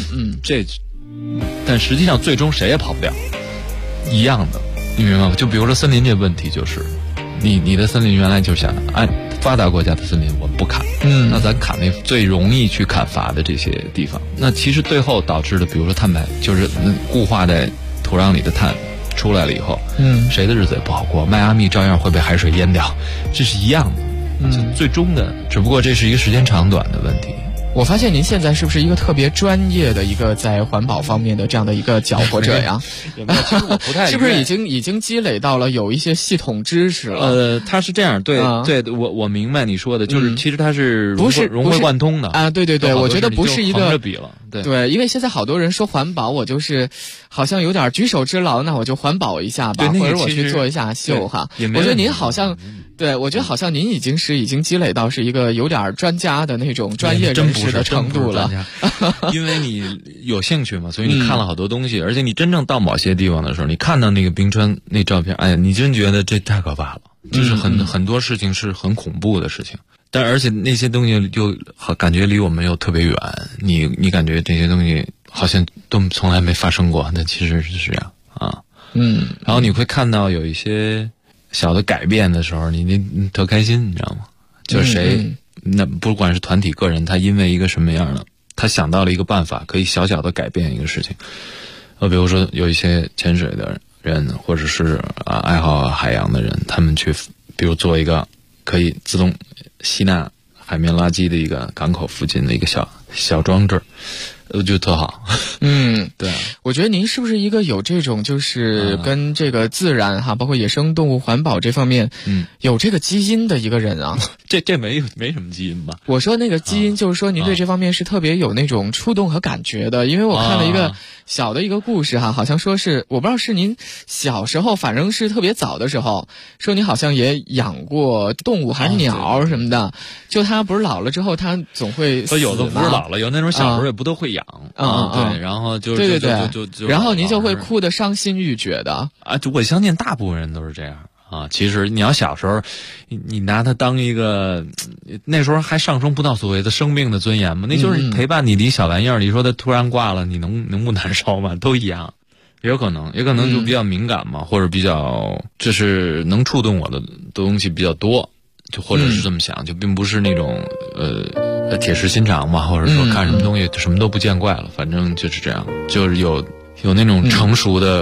但实际上最终谁也跑不掉，一样的，你明白吗？就比如说森林这问题，就是你的森林原来就想按发达国家的森林我们不砍，那咱砍那最容易去砍伐的这些地方，那其实最后导致的，比如说碳排，就是固化在土壤里的碳出来了以后，谁的日子也不好过，迈阿密照样会被海水淹掉，这是一样的。最终的，只不过这是一个时间长短的问题。 我发现您现在是不是一个特别专业的一个在环保方面的这样的一个搅和者呀？是不是已经积累到了有一些系统知识了？ 它是这样，对，我明白你说的，就是其实它是融会贯通的啊，对，我觉得不是一个横着比了， 对，因为现在好多人说环保，我就是好像有点举手之劳，那我就环保一下吧，或者我去做一下秀哈。我觉得您好像。对，我觉得好像您已经积累到是一个有点专家的那种专业人士的程度了。 因为你有兴趣嘛，所以你看了好多东西，而且你真正到某些地方的时候，你看到那个冰川那照片，哎呀，你真觉得这太可怕了，就是很多事情是很恐怖的事情。但而且那些东西就感觉离我们又特别远，你感觉这些东西好像都从来没发生过，但其实是这样啊。然后你会看到有一些小的改变的时候，你特开心，你知道吗？就是谁，那不管是团体个人，他因为一个什么样的，他想到了一个办法，可以小小的改变一个事情。比如说有一些潜水的人，或者是爱好海洋的人，他们去，比如做一个可以自动吸纳海绵垃圾的一个港口附近的一个小装置。我觉得特好。 对，我觉得您是不是一个有这种就是跟这个自然哈，包括野生动物环保这方面，有这个基因的一个人啊？ 这没什么基因吧？ 我说那个基因就是说您对这方面是特别有那种触动和感觉的，因为我看了一个小的一个故事哈，好像说是我不知道是您小时候，反正是特别早的时候，说您好像也养过动物还是鸟什么的，就他不是老了之后他总会死吗？ 有的不是老了，有那种小时候也不都会养。对，然后就对，然后您就会哭得伤心欲绝的啊！我相信大部分人都是这样啊。其实你要小时候，你拿它当一个，那时候还上升不到所谓的生命的尊严嘛，那就是陪伴你的小玩意儿。你说它突然挂了，你能不难受吗？都一样，也可能就比较敏感嘛，或者比较就是能触动我的东西比较多。就或者是这么想，就并不是那种铁石心肠嘛，或者说看什么东西什么都不见怪了，反正就是这样，就是有那种成熟的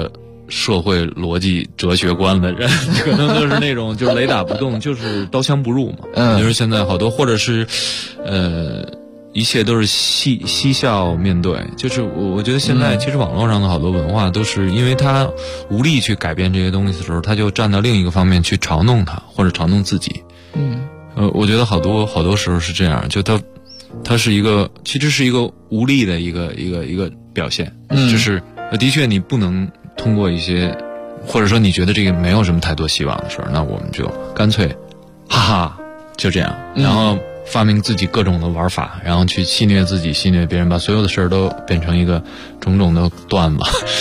社会逻辑哲学观的人，可能就是那种就是雷打不动，就是刀枪不入嘛。就是现在好多，或者是一切都是嬉笑面对。就是我觉得现在其实网络上的好多文化都是因为他无力去改变这些东西的时候，他就站到另一个方面去嘲弄他或者嘲弄自己。我觉得好多时候是这样，就它是一个其实是一个无力的一个表现。就是的确你不能通过一些，或者说你觉得这个没有什么太多希望的事儿，那我们就干脆哈哈就这样，然后发明自己各种的玩法，然后去戏谑自己戏谑别人，把所有的事儿都变成一个种种的段子。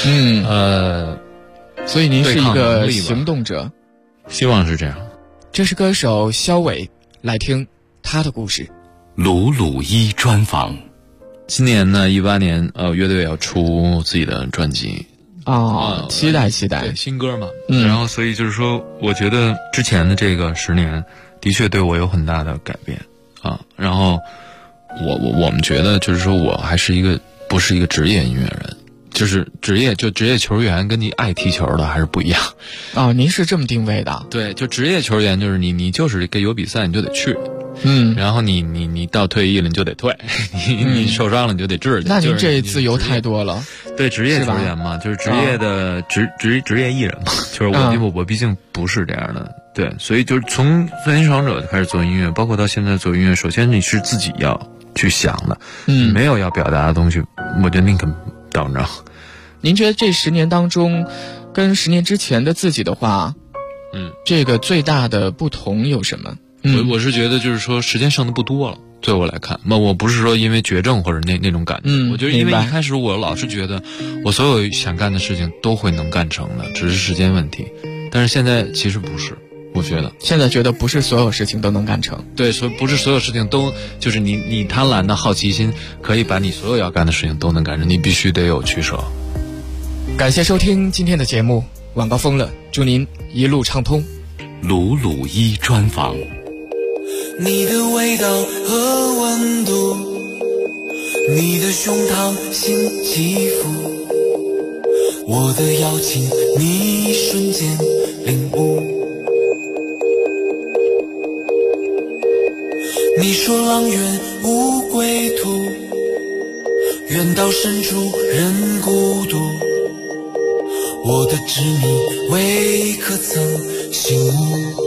所以您是一个行动者， 希望是这样。 这是歌手肖伟，来听他的故事。 鲁鲁一专访。 今年呢，18年，乐队要出自己的专辑。 期待对，新歌嘛。然后所以就是说，我觉得之前的这个10年的确对我有很大的改变啊。然后我们觉得就是说我还是不是一个职业音乐人，就是职业球员跟你爱踢球的还是不一样。 您是这么定位的？ 对，就职业球员就是你就是有比赛你就得去。然后你到退役了你就得退，你受伤了你就得治去。 那您这自由太多了。 对，职业球员嘛，就是职业的职业艺人嘛，就是我毕竟不是这样的。对，所以就是从最年长者就开始做音乐，包括到现在做音乐，首先你是自己要去想的，没有要表达的东西，我觉得宁肯等着。 您觉得这10年当中，跟10年之前的自己的话，这个最大的不同有什么？ 我是觉得就是说时间剩的不多了，对我来看，我不是说因为绝症或者那种感觉，我觉得因为一开始我老是觉得我所有想干的事情都会能干成的，只是时间问题。但是现在其实不是，我觉得现在觉得不是所有事情都能干成。 对，所以不是所有事情都就是你贪婪的好奇心可以把你所有要干的事情都能干成，你必须得有取舍。 感谢收听今天的节目，晚高峰了，祝您一路畅通。 鲁鲁一专访。 你的味道和温度，你的胸膛心起伏，我的邀请你一瞬间领悟。你说浪远无归途，远到深处人孤独，我的执迷未可曾醒悟。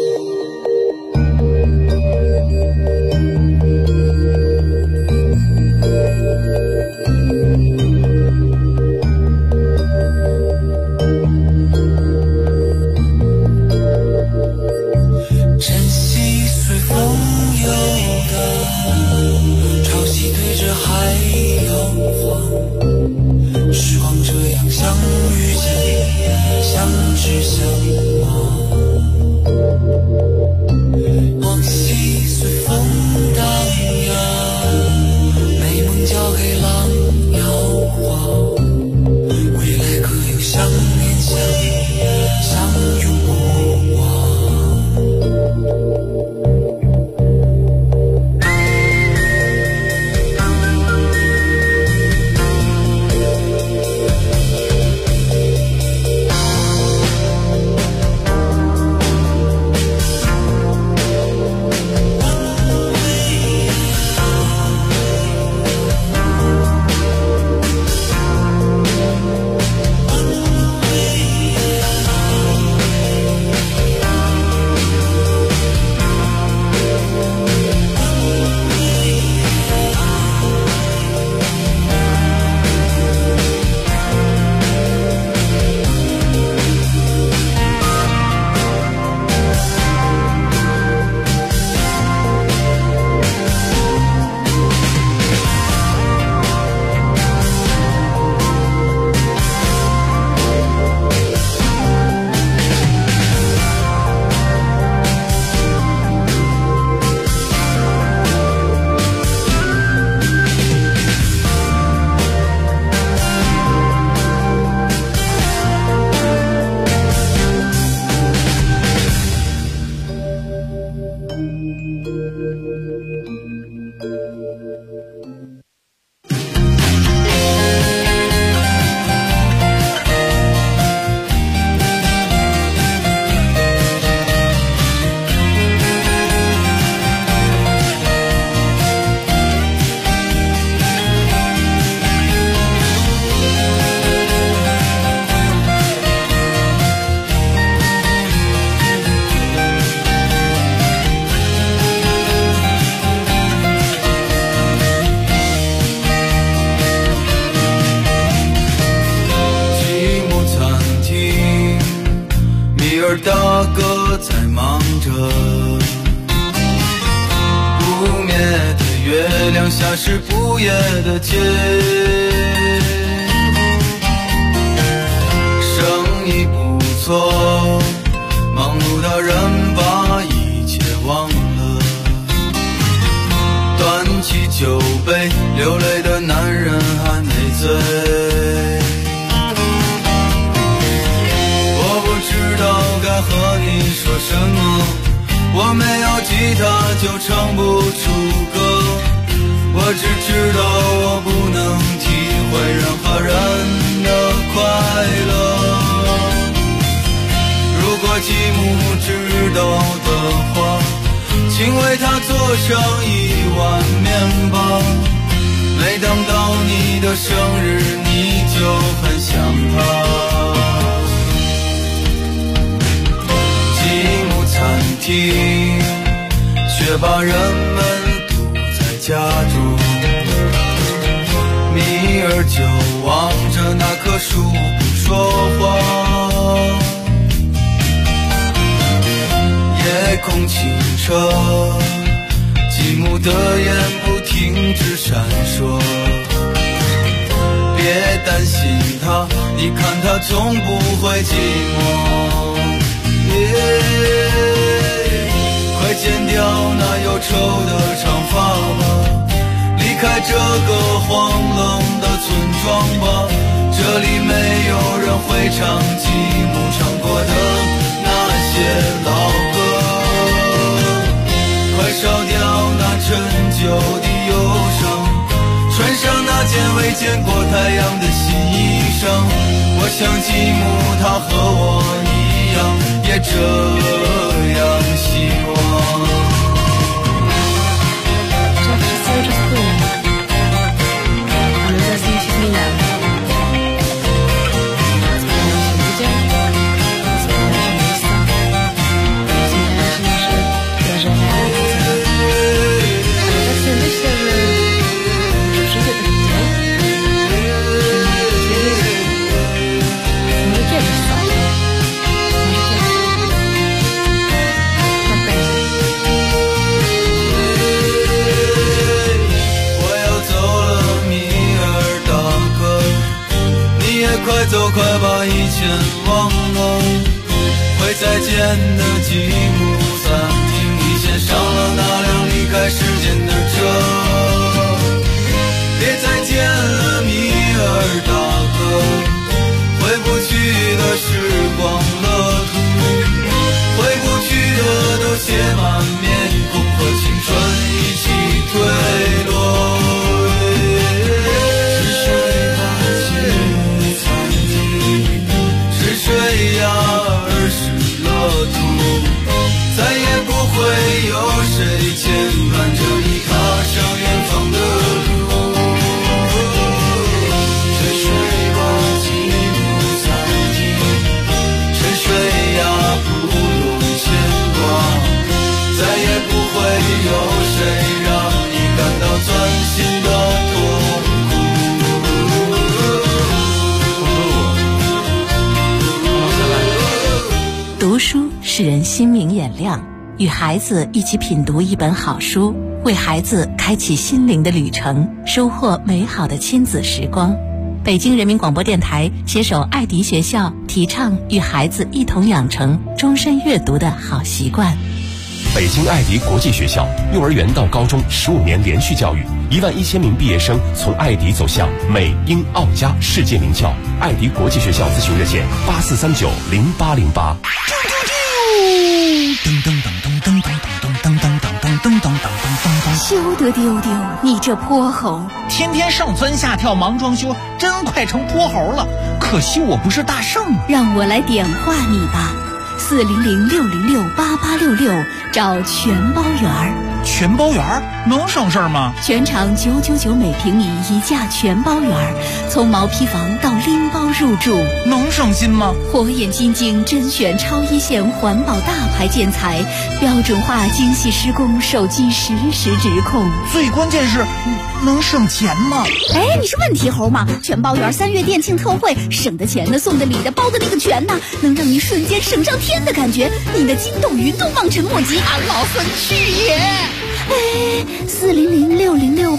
剩下是不夜的街。生意不错，忙碌的人把一切忘了，端起酒杯，流泪的男人还没醉。我不知道该和你说什么，我没有吉他就唱不出歌，我只知道我不能体会任何人的快乐。如果继母知道的话，请为他做上1碗面包。每当到你的生日，你就很想他。继母餐厅却把人们堵在家中，米儿就望着那棵树不说话。夜空清澈，继母的眼不停止闪烁。别担心他，你看他从不会寂寞。快剪掉那忧愁的长发吧，离开这个荒冷的村庄吧，这里没有人会唱继母唱过的那些老歌。快烧掉那陈旧的忧伤，穿上那件未见过太阳的新衣裳。我想继母她和我一样，也这样希望。快走，快把以前忘了。会再见的继母，餐厅里先上了那辆离开时间的车。别再见了，米尔大哥，回不去的时光乐土，回不去的都写满面孔，和青春一起坠落。水呀，儿时乐土，再也不会有谁牵绊着你踏上远方的路。沉睡吧，继母餐厅，沉睡呀，不用牵挂，再也不会有谁让你感到钻心的痛苦。 读书使人心明眼亮，与孩子一起品读一本好书，为孩子开启心灵的旅程，收获美好的亲子时光。北京人民广播电台携手爱迪学校，提倡与孩子一同养成终身阅读的好习惯。 北京爱迪国际学校幼儿园到高中15年连续教育，11000名毕业生从爱迪走向美英澳加世界名校。爱迪国际学校咨询热线84390808。 噔噔噔噔噔噔噔噔噔噔噔噔噔噔噔。 休得丢丢，你这泼猴！ 天天上蹿下跳忙装修，真快成泼猴了。可惜我不是大圣， 让我来点化你吧。400-606-8866，找全包园儿。 全包园儿能省事儿吗？ 全场999每平米一价全包园儿，从毛坯房到拎包入住， 能省心吗？ 火眼金睛甄选超一线环保大牌建材，标准化精细施工，手机实时直控。 最关键是能省钱吗？ 哎，你是问题猴吗？全包园3月店庆特惠，省的钱的、送的礼的、包的那个全呢，能让你瞬间省上天的感觉，你的筋斗云都望尘莫及，俺老孙去也！哎，400-606-8866，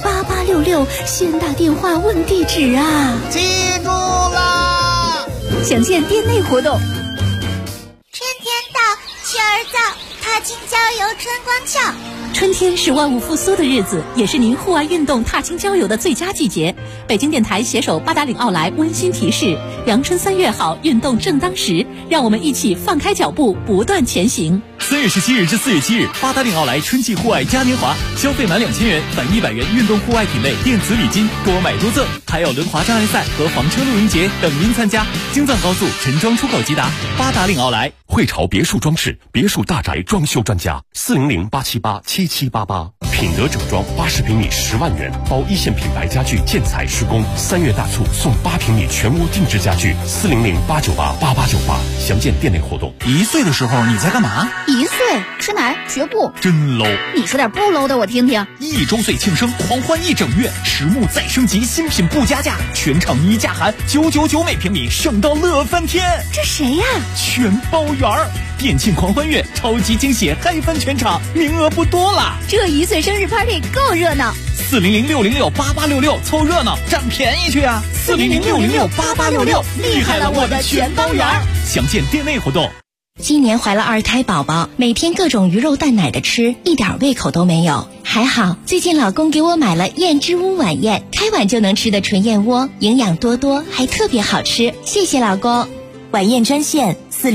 8866，先打电话问地址啊！ 记住啦！ 详见店内活动。 春天到，去儿早，踏青郊游春光俏。 春天是万物复苏的日子，也是您户外运动、踏青郊游的最佳季节。北京电台携手八达岭奥莱温馨提示：阳春3月好，运动正当时，让我们一起放开脚步，不断前行。 3月17日至4月7日，八达岭奥莱春季户外嘉年华，消费满2000元返100元运动户外品类电子礼金，多买多赠，还有轮滑障碍赛和房车露营节等您参加。京藏高速陈庄出口吉达，八达岭奥莱。 汇潮别墅装饰，别墅大宅装修专家，400-878-7788。品德整装80平米10万元，包一线品牌家具建材施工。3月大促送8平米全屋定制家具，400-898-8898。详见店内活动。 1岁的时候你在干嘛 ？1岁吃奶学步， 真 low。 你说点不 low 的我听听。 1周岁庆生狂欢1整月，实木再升级，新品不加价，全场一价含999每平米，省到乐翻天。 这谁呀？ 全包圆儿。店庆狂欢月，超级惊喜，嗨翻全场，名额不多了。 这1岁生日 party 够热闹。 400-606-8866，凑热闹占便宜去啊！400-606-8866，厉害了我的全包圆儿。详见店内活动。 今年怀了2胎宝宝，每天各种鱼肉蛋奶的吃，一点胃口都没有。还好最近老公给我买了燕之屋晚宴，开碗就能吃的纯燕窝，营养多多，还特别好吃。谢谢老公。 晚宴专线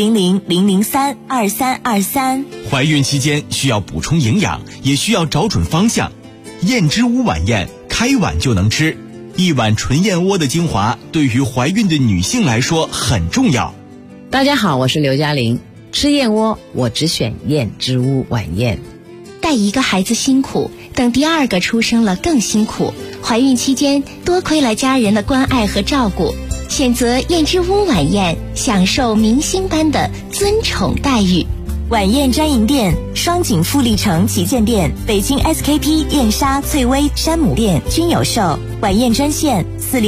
400-003-2323。 怀孕期间需要补充营养，也需要找准方向。燕之屋晚宴，开碗就能吃，一碗纯燕窝的精华，对于怀孕的女性来说很重要。 大家好，我是刘嘉玲。吃燕窝，我只选燕之屋晚宴。 带一个孩子辛苦，等第2个出生了更辛苦。怀孕期间多亏了家人的关爱和照顾，选择燕之屋晚宴，享受明星般的尊宠待遇。 晚宴专营店：双井富力城旗舰店、北京 SKP 燕莎、翠微、山姆店均有售。晚宴专线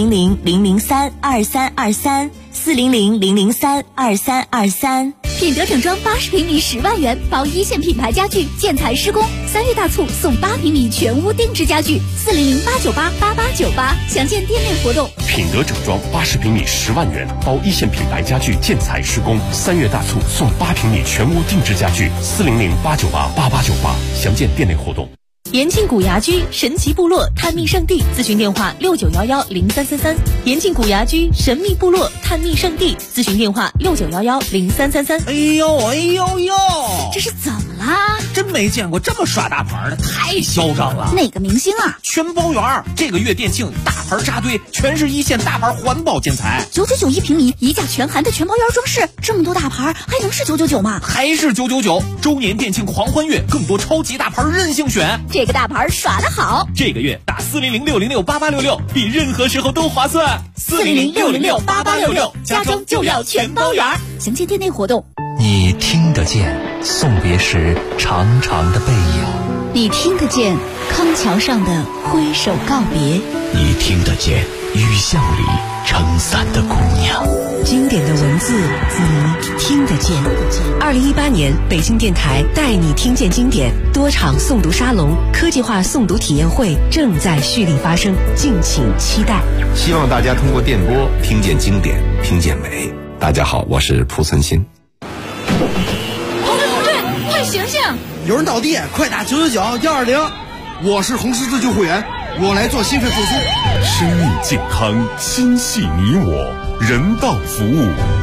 400-003-2323。400-003-2323。 品德整装80平米10万元，包一线品牌家具建材施工。3月大促送8平米全屋定制家具，400-898-8898。详见店内活动。 品德整装80平米10万元，包一线品牌家具建材施工。3月大促送8平米全屋定制家具，400-898-8898。详见店内活动。 延庆古牙居神奇部落探秘圣地，咨询电话69110333。延庆古牙居神秘部落探秘圣地，咨询电话69110333。 哎呦哎呦呦， 这是怎么啦？ 真没见过这么耍大牌的，太嚣张了。 哪个明星啊？ 全包圆，这个月店庆大牌扎堆，全是一线大牌环保建材 ，999一平米，一价全含的全包圆装饰。这么多大牌，还能是999吗？ 还是999。周年店庆狂欢月，更多超级大牌任性选。 这个大牌耍得好， 这个月打400-606-8866，比任何时候都划算。 400-606-8866，家装就要全包圆。详见店内活动。 你听得见送别时长长的背影， 你听得见康桥上的挥手告别， 你听得见雨巷里撑伞的姑娘。 经典的文字，你听得见。2018年北京电台带你听见经典多场诵读沙龙、科技化诵读体验会正在蓄力发生，敬请期待。 希望大家通过电波听见经典，听见美。大家好，我是蒲存昕。 同志，快醒醒！ 有人倒地，快打999-120。我是红十字救护员，我来做心肺复苏。 生命健康，心系你我，人道服务。